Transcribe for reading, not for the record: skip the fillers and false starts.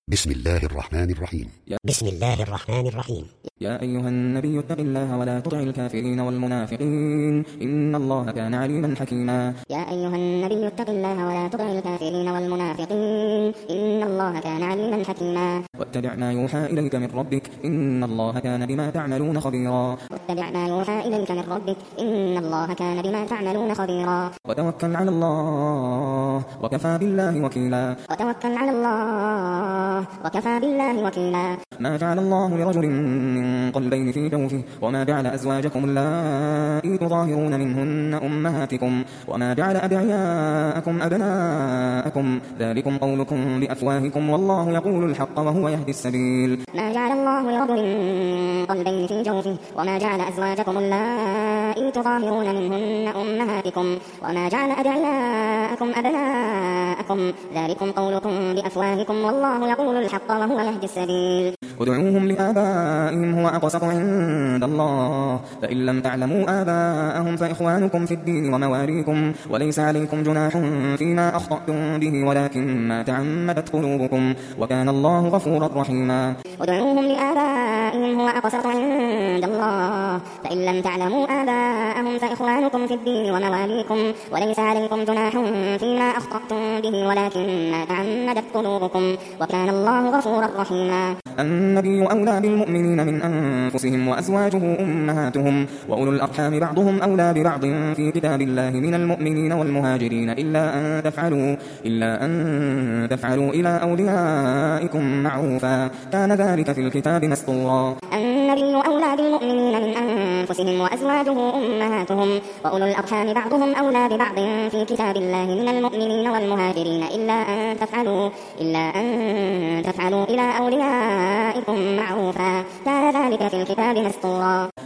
بسم الله الرحمن الرحيم. بسم الله الرحمن الرحيم. يا أيها النبي اتق الله ولا تطع الكافرين والمنافقين إن الله كان عليما حكيما. يا أيها النبي اتق الله ولا تطع الكافرين والمنافقين إن الله كان عليما حكيما. واتبع ما يوحى إليك من ربك إن الله كان بما تعملون خبيرا. واتبع ما يوحى إليك من ربك إن الله كان بما تعملون خبيرا. وتوكل على الله وكفى بالله وكيلا. وتوكل على الله وكفى بالله وكيلا. ما جعل الله لرجل من قلبين في جوفه وما جعل أزواجكم اللائي تظاهرون منهن أمهاتكم وما جعل أدعياءكم أبناءكم ذلكم قولكم بأفواهكم والله يقول الحق وهو يهدي السبيل. ما جعل الله لرجل من قلبين في جوفه وما جعل أزواجكم اللائي تظاهرون منهن أمهاتكم وما جعل أدعياءكم أبناءكم ذلكم قولكم بأفواهكم والله يقول الحق وهو يهدي السبيل. ادعوهم لآبائهم هو أقسط عند الله فإن لم تعلموا آباءهم فإخوانكم في الدين ومواليكم وليس عليكم جناح فيما أخطأتم به ولكن ما تعمدت قلوبكم وكان الله غفورا رحيما. ادعوهم لآبائهم هو أقسط عند الله فإن لم تعلموا آباءهم فإخوانكم في الدين ومواليكم وليس عليكم جناح فيما أخطأتم به ولكن ما تعمدت قلوبكم وكان الله غفورا رحيما. النبي أولى بالمؤمنين من أنفسهم وأزواجه أمهاتهم وأولو الأرحام بعضهم أولى ببعض في كتاب الله من المؤمنين والمهاجرين إلا أن تفعلوا إلى أوليائكم معروفا كان ذلك في الكتاب مسطورا. النبي أولى بالمؤمنين من أنفسهم وأزواجه أمهاتهم وأولو الأرحام بعضهم أولى ببعض في كتاب الله من المؤمنين والمهاجرين إلا أن تفعلوا إلى أوليائكم معروفا كان ذلك في الكتاب مسطورا.